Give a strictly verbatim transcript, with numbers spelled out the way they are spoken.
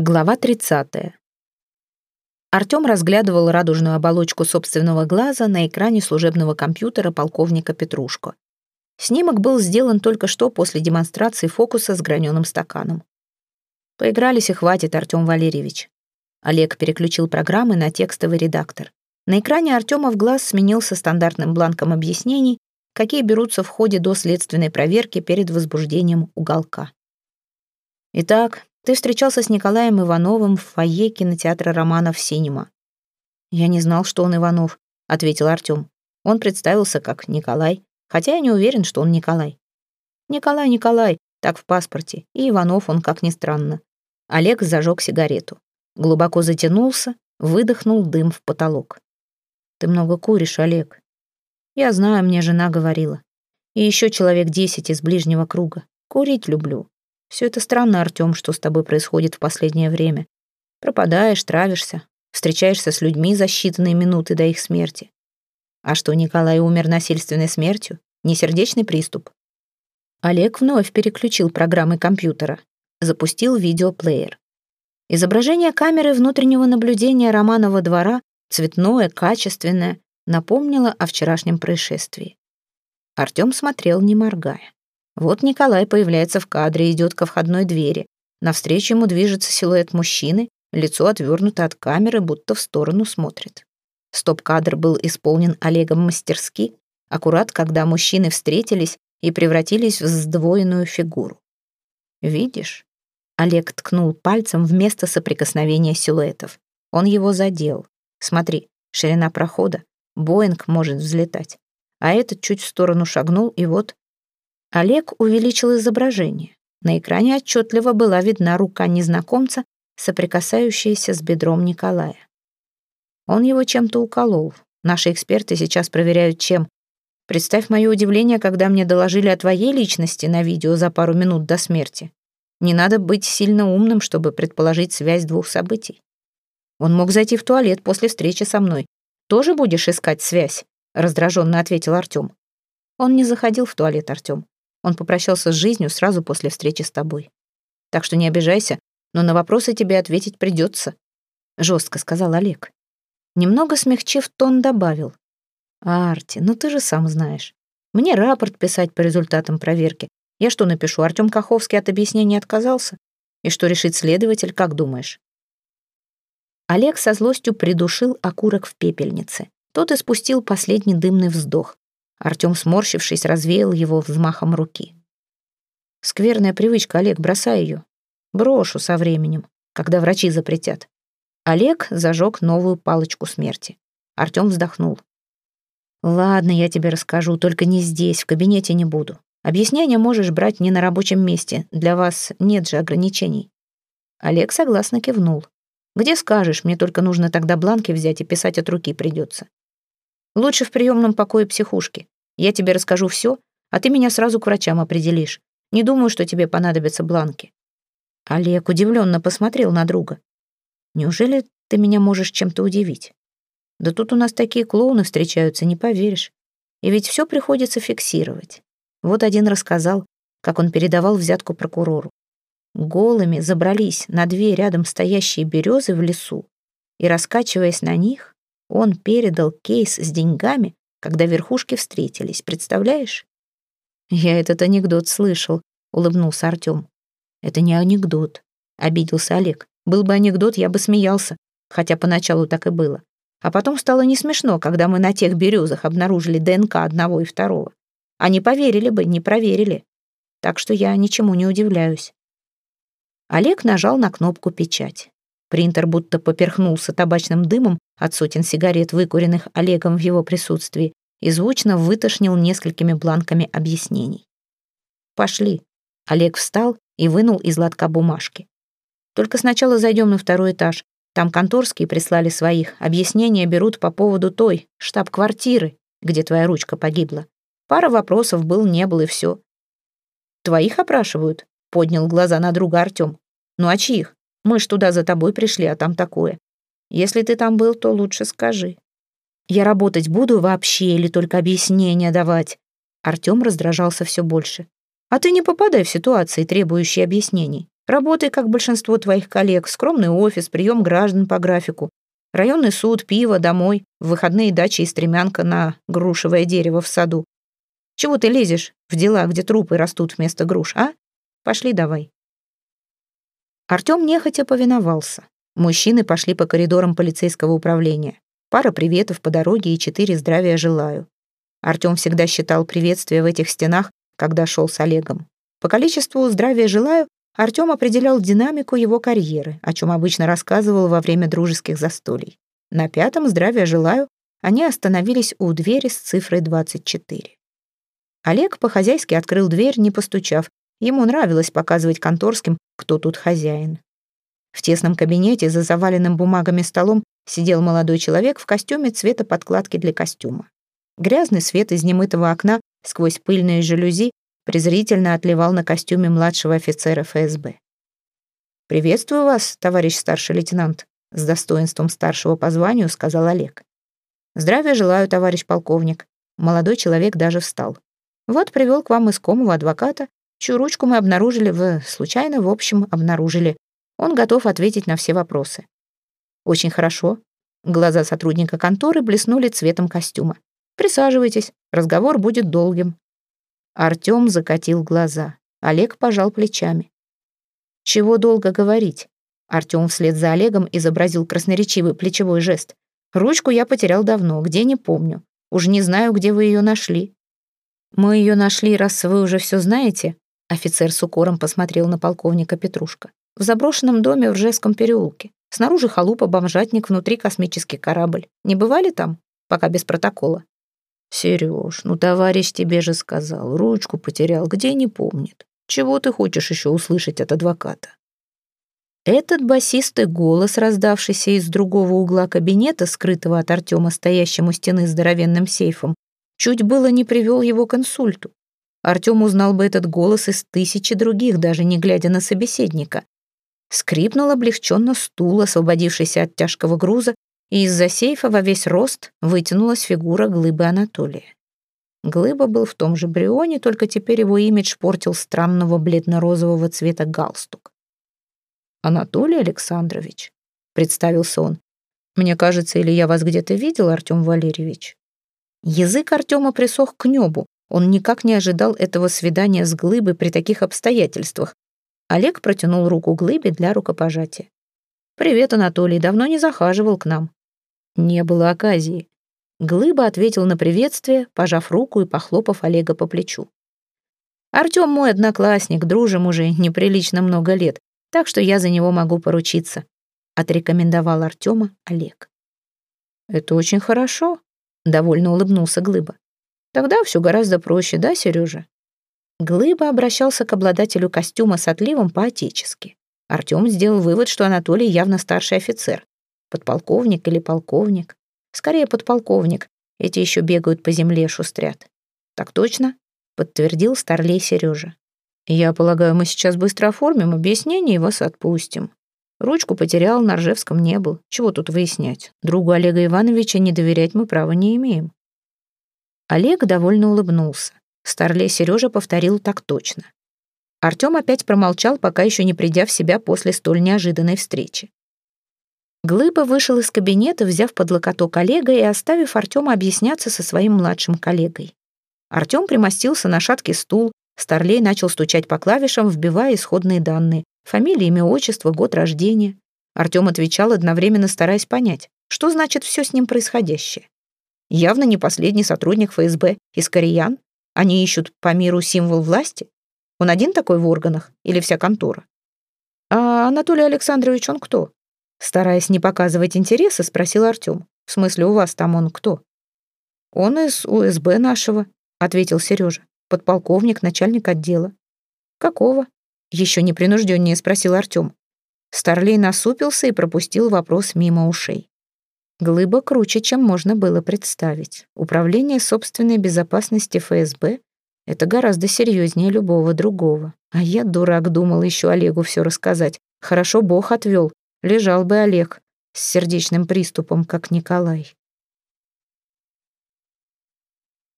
Глава тридцатая. Артём разглядывал радужную оболочку собственного глаза на экране служебного компьютера полковника Петрушко. Снимок был сделан только что после демонстрации фокуса с граненым стаканом. Поигрались и хватит, Артём Валерьевич. Олег переключил программы на текстовый редактор. На экране Артёма в глаз сменился стандартным бланком объяснений, какие берутся в ходе доследственной проверки перед возбуждением уголка. Итак, ты встречался с Николаем Ивановым в фойе кинотеатра «Романов Синема». «Я не знал, что он Иванов», — ответил Артём. Он представился как Николай, хотя я не уверен, что он Николай. Николай, Николай, так в паспорте, и Иванов он, как ни странно. Олег зажег сигарету. Глубоко затянулся, выдохнул дым в потолок. «Ты много куришь, Олег». «Я знаю, мне жена говорила. И еще человек десять из ближнего круга. Курить люблю. Все это странно, Артём, что с тобой происходит в последнее время. Пропадаешь, травишься, встречаешься с людьми за считанные минуты до их смерти. А что, Николай умер насильственной смертью? Не сердечный приступ?» Олег вновь переключил программы компьютера, запустил видеоплеер. Изображение камеры внутреннего наблюдения Романова двора, цветное, качественное, напомнило о вчерашнем происшествии. Артём смотрел, не моргая. Вот Николай появляется в кадре, идет ко входной двери. Навстречу ему движется силуэт мужчины, лицо отвернуто от камеры, будто в сторону смотрит. Стоп-кадр был исполнен Олегом мастерски, аккурат, когда мужчины встретились и превратились в сдвоенную фигуру. «Видишь?» Олег ткнул пальцем в место соприкосновения силуэтов. Он его задел. «Смотри, ширина прохода, Боинг может взлетать. А этот чуть в сторону шагнул, и вот...» Олег увеличил изображение. На экране отчетливо была видна рука незнакомца, соприкасающаяся с бедром Николая. Он его чем-то уколол. Наши эксперты сейчас проверяют, чем. Представь мое удивление, когда мне доложили о твоей личности на видео за пару минут до смерти. Не надо быть сильно умным, чтобы предположить связь двух событий. Он мог зайти в туалет после встречи со мной. Тоже будешь искать связь? Раздраженно ответил Артём. Он не заходил в туалет, Артём. Он попрощался с жизнью сразу после встречи с тобой. Так что не обижайся, но на вопросы тебе ответить придется, жестко сказал Олег. Немного смягчив тон, добавил. Арти, ну ты же сам знаешь. Мне рапорт писать по результатам проверки. Я что напишу, Артём Каховский от объяснений отказался? И что решит следователь, как думаешь? Олег со злостью придушил окурок в пепельнице. Тот испустил последний дымный вздох. Артём, сморщившись, развеял его взмахом руки. «Скверная привычка, Олег, бросай её. Брошу со временем, когда врачи запретят». Олег зажег новую палочку смерти. Артём вздохнул. «Ладно, я тебе расскажу, только не здесь, в кабинете не буду. Объяснения можешь брать не на рабочем месте, для вас нет же ограничений». Олег согласно кивнул. «Где скажешь, мне только нужно тогда бланки взять и писать от руки придется. Лучше в приемном покое психушки. Я тебе расскажу все, а ты меня сразу к врачам определишь. Не думаю, что тебе понадобятся бланки». Олег удивленно посмотрел на друга. «Неужели ты меня можешь чем-то удивить? Да тут у нас такие клоуны встречаются, не поверишь. И ведь все приходится фиксировать. Вот один рассказал, как он передавал взятку прокурору. Голыми забрались на две рядом стоящие березы в лесу, и, раскачиваясь на них, он передал кейс с деньгами, когда верхушки встретились, представляешь? «Я этот анекдот слышал», — улыбнулся Артём. «Это не анекдот», — обиделся Олег. «Был бы анекдот, я бы смеялся, хотя поначалу так и было. А потом стало не смешно, когда мы на тех березах обнаружили ДНК одного и второго. Они поверили бы, не проверили. Так что я ничему не удивляюсь». Олег нажал на кнопку «Печать». Принтер будто поперхнулся табачным дымом от сотен сигарет, выкуренных Олегом в его присутствии, и звучно вытошнил несколькими бланками объяснений. «Пошли». Олег встал и вынул из лотка бумажки. «Только сначала зайдем на второй этаж. Там конторские прислали своих. Объяснения берут по поводу той, штаб-квартиры, где твоя ручка погибла. Пара вопросов был, не был и все». «Твоих опрашивают?» — поднял глаза на друга Артём. «Ну а чьих? Мы ж туда за тобой пришли, а там такое. Если ты там был, то лучше скажи». «Я работать буду вообще или только объяснения давать?» Артём раздражался все больше. «А ты не попадай в ситуации, требующие объяснений. Работай, как большинство твоих коллег, скромный офис, прием граждан по графику, районный суд, пиво, домой, в выходные дачи и стремянка на грушевое дерево в саду. Чего ты лезешь в дела, где трупы растут вместо груш, а? Пошли давай». Артём нехотя повиновался. Мужчины пошли по коридорам полицейского управления. Пара приветов по дороге и четыре здравия желаю. Артём всегда считал приветствия в этих стенах, когда шел с Олегом. По количеству здравия желаю Артём определял динамику его карьеры, о чем обычно рассказывал во время дружеских застолий. На пятом здравия желаю они остановились у двери с цифрой двадцать четыре. Олег по-хозяйски открыл дверь, не постучав. Ему нравилось показывать конторским, кто тут хозяин. В тесном кабинете за заваленным бумагами столом сидел молодой человек в костюме цвета подкладки для костюма. Грязный свет из немытого окна сквозь пыльные жалюзи презрительно отливал на костюме младшего офицера эф эс бэ. «Приветствую вас, товарищ старший лейтенант», — с достоинством старшего по званию сказал Олег. «Здравия желаю, товарищ полковник». Молодой человек даже встал. «Вот привел к вам искомого адвоката, чью ручку мы обнаружили в... случайно, в общем, обнаружили. Он готов ответить на все вопросы». «Очень хорошо». Глаза сотрудника конторы блеснули цветом костюма. «Присаживайтесь, разговор будет долгим». Артём закатил глаза. Олег пожал плечами. «Чего долго говорить?» Артём вслед за Олегом изобразил красноречивый плечевой жест. «Ручку я потерял давно, где не помню. Уж не знаю, где вы её нашли». «Мы её нашли, раз вы уже всё знаете», офицер с укором посмотрел на полковника Петрушко. «В заброшенном доме в Ржевском переулке. Снаружи халупа, бомжатник, внутри космический корабль. Не бывали там? Пока без протокола». «Серёж, ну товарищ тебе же сказал, ручку потерял, где не помнит. Чего ты хочешь ещё услышать от адвоката?» Этот басистый голос, раздавшийся из другого угла кабинета, скрытого от Артёма стоящим у стены здоровенным сейфом, чуть было не привёл его к инсульту. Артём узнал бы этот голос из тысячи других, даже не глядя на собеседника. Скрипнул облегченно стул, освободившийся от тяжкого груза, и из-за сейфа во весь рост вытянулась фигура Глыбы Анатолия. Глыба был в том же брионе, только теперь его имидж портил странного бледно-розового цвета галстук. «Анатолий Александрович», — представился он. «Мне кажется, или я вас где-то видел, Артём Валерьевич?» Язык Артёма присох к небу. Он никак не ожидал этого свидания с Глыбой при таких обстоятельствах. Олег протянул руку Глыбе для рукопожатия. «Привет, Анатолий, давно не захаживал к нам». «Не было оказии». Глыба ответил на приветствие, пожав руку и похлопав Олега по плечу. «Артём мой одноклассник, дружим уже неприлично много лет, так что я за него могу поручиться», — отрекомендовал Артёма Олег. «Это очень хорошо», — довольно улыбнулся Глыба. «Тогда всё гораздо проще, да, Серёжа?» Глыба обращался к обладателю костюма с отливом по-отечески. Артём сделал вывод, что Анатолий явно старший офицер. Подполковник или полковник. Скорее, подполковник. Эти ещё бегают по земле, шустрят. «Так точно», — подтвердил старлей Серёжа. «Я полагаю, мы сейчас быстро оформим объяснение и вас отпустим. Ручку потерял, на Ржевском не был. Чего тут выяснять? Другу Олега Ивановича не доверять мы права не имеем». Олег довольно улыбнулся. Старлей Серёжа повторил так точно. Артём опять промолчал, пока ещё не придя в себя после столь неожиданной встречи. Глыба вышел из кабинета, взяв под локоток Олега и оставив Артёма объясняться со своим младшим коллегой. Артём примостился на шаткий стул, Старлей начал стучать по клавишам, вбивая исходные данные: фамилия, имя, отчество, год рождения. Артём отвечал, одновременно стараясь понять, что значит всё с ним происходящее. Явно не последний сотрудник эф эс бэ из Кореян. Они ищут по миру символ власти. Он один такой в органах или вся контора? «А Анатолий Александрович, он кто?» Стараясь не показывать интереса, спросил Артём. «В смысле, у вас там он кто?» «Он из у эс бэ нашего», — ответил Серёжа. «Подполковник, начальник отдела». «Какого?» — ещё непринуждённее спросил Артём. Старлей насупился и пропустил вопрос мимо ушей. Глыба круче, чем можно было представить. Управление собственной безопасности эф эс бэ — это гораздо серьёзнее любого другого. А я, дурак, думал ещё Олегу всё рассказать. Хорошо Бог отвёл. Лежал бы Олег с сердечным приступом, как Николай.